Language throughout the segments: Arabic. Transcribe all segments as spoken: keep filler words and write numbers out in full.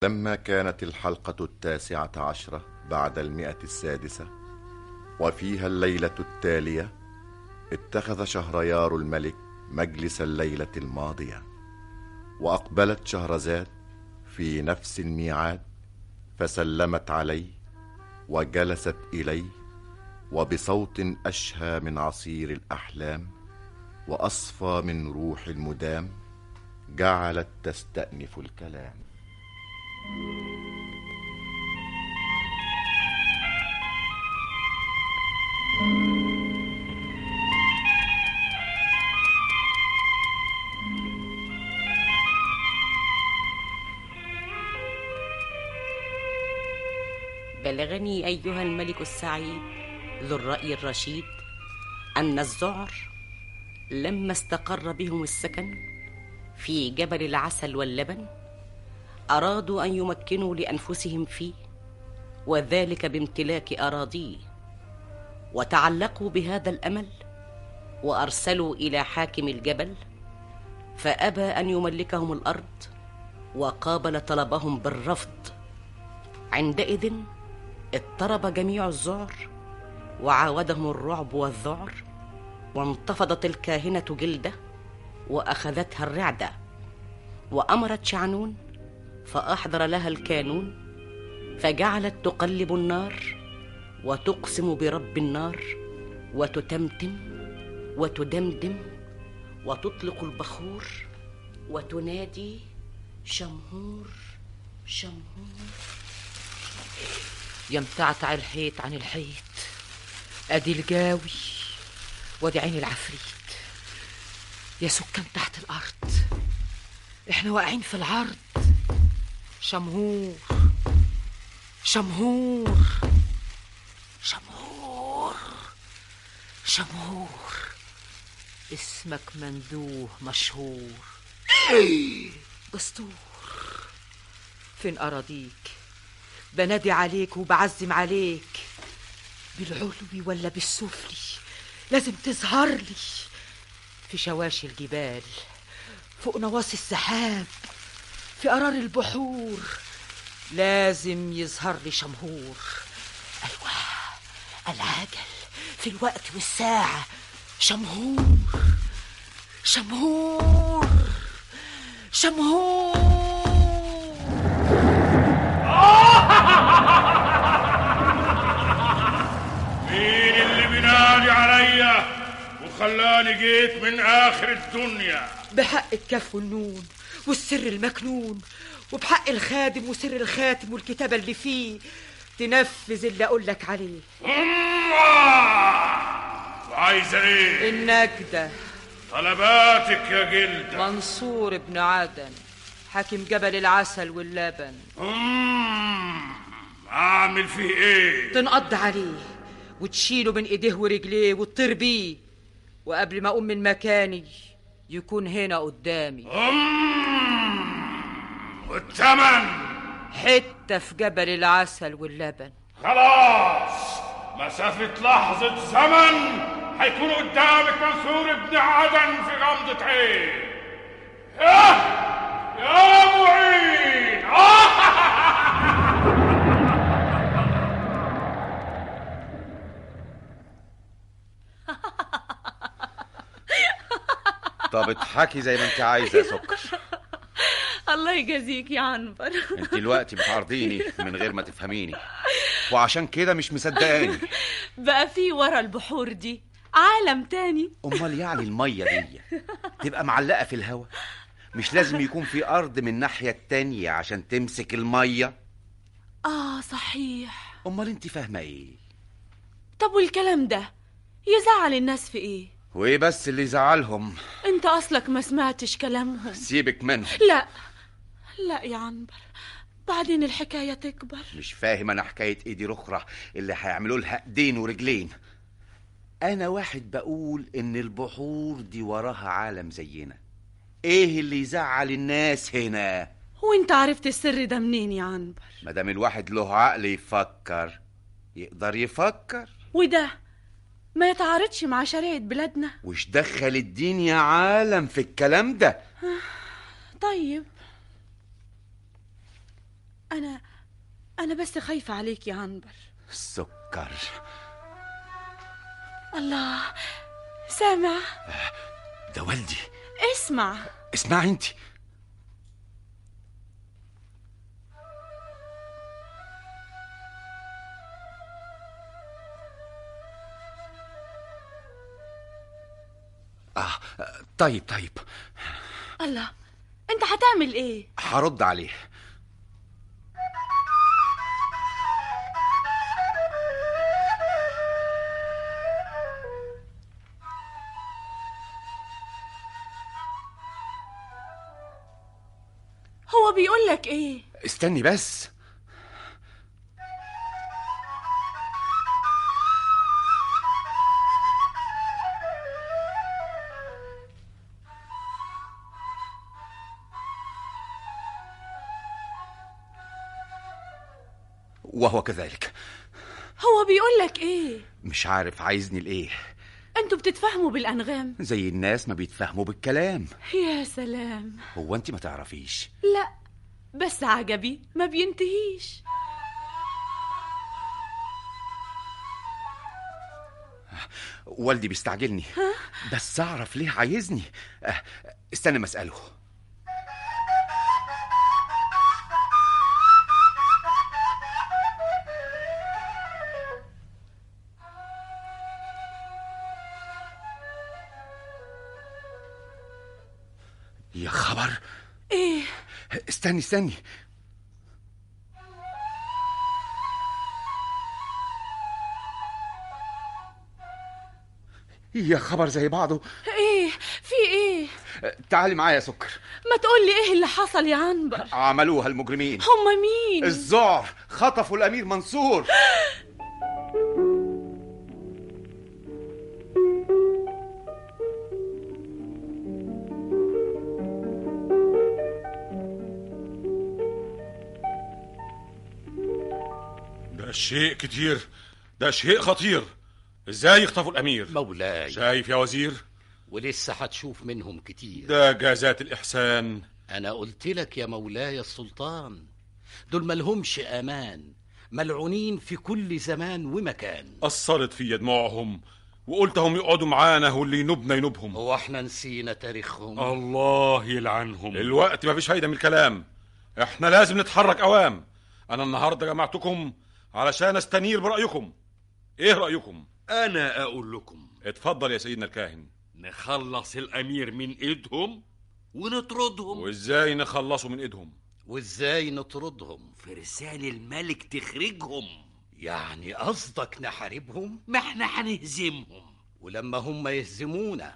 لما كانت الحلقة التاسعة عشرة بعد المئة السادسة وفيها الليلة التالية، اتخذ شهريار الملك مجلس الليلة الماضية، وأقبلت شهرزاد في نفس الميعاد، فسلمت عليه وجلست إليه، وبصوت أشهى من عصير الأحلام وأصفى من روح المدام جعلت تستأنف الكلام. بلغني أيها الملك السعيد ذو الرأي الرشيد أن الذعر لما استقر بهم السكن في جبل العسل واللبن أرادوا أن يمكنوا لأنفسهم فيه، وذلك بامتلاك أراضيه، وتعلقوا بهذا الأمل وأرسلوا إلى حاكم الجبل، فأبى أن يملكهم الأرض وقابل طلبهم بالرفض. عندئذ اضطرب جميع الذعر وعاودهم الرعب والذعر، وانتفضت الكاهنة جلدة وأخذتها الرعدة، وأمرت شعنون فأحضر لها الكانون، فجعلت تقلب النار وتقسم برب النار وتتمتم وتدمدم وتطلق البخور وتنادي شمهور شمهور. يمتعتع الحيط عن الحيط، ادي الجاوي وادي عين العفريت. يا سكان تحت الارض، احنا واقعين في العرض. شمهور شمهور شمهور شمهور، اسمك مندوه مشهور. دستور، فين اراضيك؟ بنادي عليك وبعزم عليك، بالعلوي ولا بالسفلي لازم تظهر لي. في شواشي الجبال، فوق نواصي السحاب، في قرار البحور لازم يظهر لي شمهور. أيوة، العجل في الوقت والساعة. شمهور شمهور شمهور. مين اللي بينادي عليا وخلاني جيت من آخر الدنيا؟ بحق الكف والنون والسر المكنون، وبحق الخادم وسر الخاتم والكتابة اللي فيه، تنفذ اللي أقولك عليه. وعايزة ايه؟ النجدة. طلباتك يا جلدة. منصور ابن عدن، حاكم جبل العسل واللبن. امم اعمل فيه ايه؟ تنقض عليه وتشيله من ايديه ورجليه وتطير بيه، وقبل ما اقوم من مكاني يكون هنا قدامي. امم والثمن؟ حتة في جبل العسل واللبن. خلاص، مسافة لحظة زمن هيكون قدامك منصور ابن عدن في غمضة عين. يا يا معين. طب اضحكي زي ما انت عايزه يا سكر. الله يجازيك يا عنبر. انت دلوقتي بتعرضيني من غير ما تفهميني، وعشان كده مش مصدقاني. بقى في ورا البحور دي عالم تاني. امال يعني الميه دي تبقى معلقه في الهوا؟ مش لازم يكون في ارض من الناحيه التانية عشان تمسك الميه؟ اه صحيح. امال انت فاهمه ايه؟ طب والكلام ده يزعل الناس في ايه؟ وايه بس اللي يزعلهم؟ انت اصلك ما سمعتش كلامهم. سيبك منهم. لا لا يا عنبر، بعدين الحكايه تكبر. مش فاهم انا حكايه ايدي رخرة اللي هيعملوا لها ايدين ورجلين. انا واحد بقول ان البحور دي وراها عالم زينا. ايه اللي يزعل الناس هنا؟ وانت عرفت السر ده منين يا عنبر؟ مادام الواحد له عقل يفكر يقدر يفكر. وده ما يتعارضش مع شريعة بلادنا. وش دخل الدين يا عالم في الكلام ده؟ طيب أنا بس خايفة عليك يا عنبر. سكر. الله، سامع؟ ده والدي. اسمع. اسمعي انت. آه طيب طيب. الله، انت هتعمل ايه؟ هرد عليه. هو بيقول لك ايه؟ استني بس. وهو كذلك. هو بيقول لك ايه؟ مش عارف عايزني لايه. انتوا بتتفهموا بالانغام زي الناس ما بيتفهموا بالكلام. يا سلام. هو انت ما تعرفيش؟ لا، بس عجبي ما بينتهيش. والدي بيستعجلني. ها؟ بس اعرف ليه عايزني. أه استنى ما اساله. يا خبر. ايه؟ استني استني. يا خبر زي بعضه. ايه في ايه؟ تعالي معايا يا سكر. ما تقول لي ايه اللي حصل يا عنبر؟ عملوها المجرمين. هم مين؟ الذعر خطفوا الامير منصور. ده شيء كتير، ده شيء خطير. ازاي يخطفوا الامير؟ مولاي شايف يا وزير؟ ولسه هتشوف منهم كتير. ده جازات الإحسان. أنا قلت لك يا مولاي السلطان، دول ملهمش أمان، ملعونين في كل زمان ومكان. أثرت في دموعهم وقلتهم يقعدوا معانا واللي ينوبنا ينوبهم. هو احنا نسينا تاريخهم؟ الله يلعنهم. الوقت ما فيش فايدة من الكلام، احنا لازم نتحرك أوام. أنا النهاردة جمعتكم علشان استنير برأيكم. إيه رأيكم؟ أنا أقول لكم. اتفضل يا سيدنا الكاهن. نخلص الأمير من إيدهم ونطردهم. وإزاي نخلصوا من إيدهم؟ وإزاي نطردهم؟ فرسان الملك تخرجهم. يعني قصدك نحاربهم؟ ما احنا هنهزمهم. ولما هم يهزمونا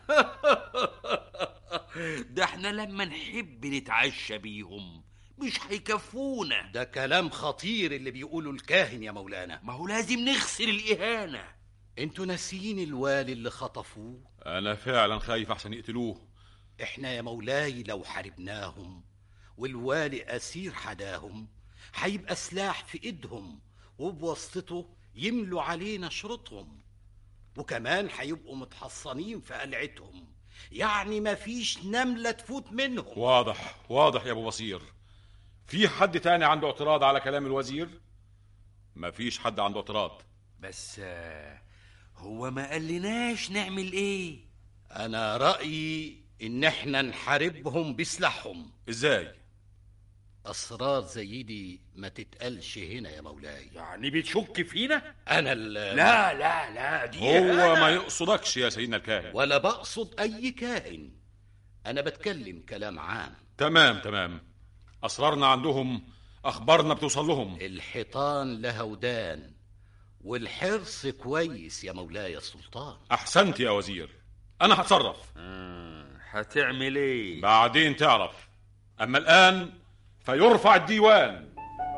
ده احنا لما نحب نتعشى بيهم مش هيكفونا. ده كلام خطير اللي بيقوله الكاهن يا مولانا. ما هو لازم نخسر الإهانة. انتوا ناسيين الوالي اللي خطفوه؟ أنا فعلا خايف أحسن يقتلوه. احنا يا مولاي لو حاربناهم والوالي أسير حداهم هيبقى سلاح في ايدهم، وبواسطته يملوا علينا شروطهم، وكمان هيبقوا متحصنين في قلعتهم، يعني مفيش نملة تفوت منهم. واضح واضح يا ابو بصير. في حد تاني عنده اعتراض على كلام الوزير؟ مفيش حد عنده اعتراض. بس هو ما قالناش نعمل ايه. انا رأيي ان احنا نحاربهم بسلاحهم. ازاي؟ اسرار زي دي ما تتقالش هنا يا مولاي. يعني بتشك فينا؟ انا ال لا لا لا دي هو أنا. ما يقصدكش يا سيدنا الكاهن. ولا بقصد اي كائن، انا بتكلم كلام عام. تمام تمام. اسرارنا عندهم، اخبارنا بتوصل لهم. الحيطان لها ودان، والحرص كويس يا مولاي السلطان. احسنت يا وزير، انا هتصرف. آه، هتعمل ايه؟ بعدين تعرف. اما الان فيرفع الديوان.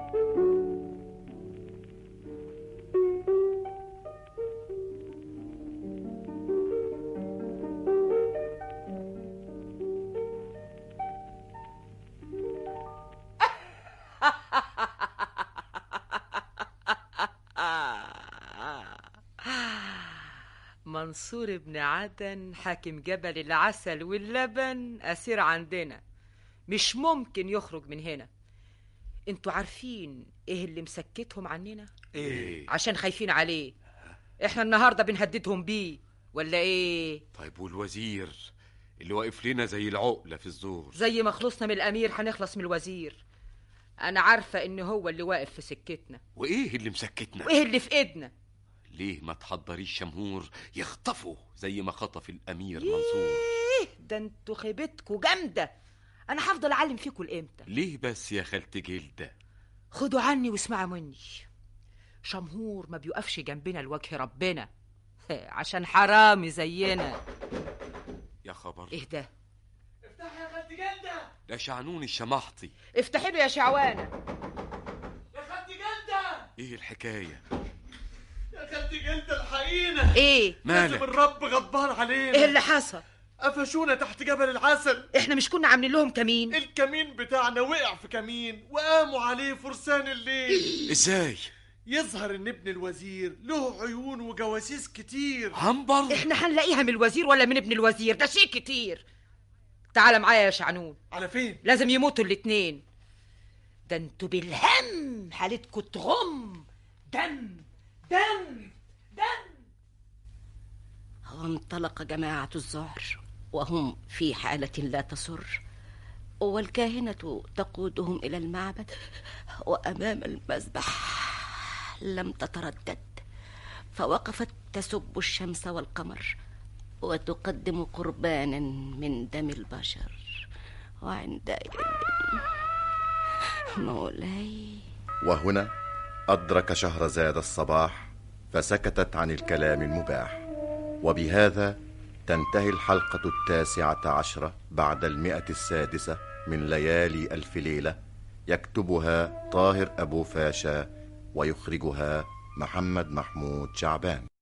منصور بن عدن حاكم جبل العسل واللبن أسير عندنا، مش ممكن يخرج من هنا. انتوا عارفين ايه اللي مسكتهم عننا؟ ايه؟ عشان خايفين عليه. احنا النهارده بنهددهم بيه ولا ايه؟ طيب والوزير اللي واقف لنا زي العقلة في الزور؟ زي ما خلصنا من الامير هنخلص من الوزير. انا عارفه ان هو اللي واقف في سكتنا. وايه اللي مسكتنا؟ وايه اللي في ايدنا؟ ليه ما تحضريش شمهور يخطفوا زي ما خطف الامير منصور؟ ايه ده انتوا خيبتكوا جامده. انا هفضل اعلم فيكوا لامتى؟ ليه بس يا خالتي جلده؟ خدوا عني واسمعوا مني. شمهور ما بيقفش جنبنا لوجه ربنا عشان حرامي زينا. يا خبر، ايه ده؟ افتحي يا خالتي جلده. ده شعنون الشمحطي. افتحي له يا شعوانه. يا خالتي جلده. ايه الحكايه يا خالتي جلده الحقينا. ايه مالك؟ لازم الرب غضبان علينا. ايه اللي حصل؟ قفشونا تحت جبل العسل. احنا مش كنا عاملين لهم كمين؟ الكمين بتاعنا وقع في كمين وقاموا عليه فرسان الليل. ازاي؟ يظهر ان ابن الوزير له عيون وجواسيس كتير. عنبر؟ احنا هنلاقيها من الوزير ولا من ابن الوزير؟ ده شيء كتير. تعال معايا يا شعنون. على فين؟ لازم يموتوا الاتنين. ده انتوا بالهم حالتكوا تغم. دم دم دم. وانطلق جماعة الزهر وهم في حالة لا تسر، والكاهنة تقودهم إلى المعبد، وأمام المذبح لم تتردد، فوقفت تسب الشمس والقمر وتقدم قربانا من دم البشر. وعندئذ مولاي. وهنا أدرك شهرزاد الصباح فسكتت عن الكلام المباح. وبهذا تنتهي الحلقة التاسعة عشرة بعد المئة السادسة من ليالي ألف ليلة، يكتبها طاهر أبو فاشا ويخرجها محمد محمود شعبان.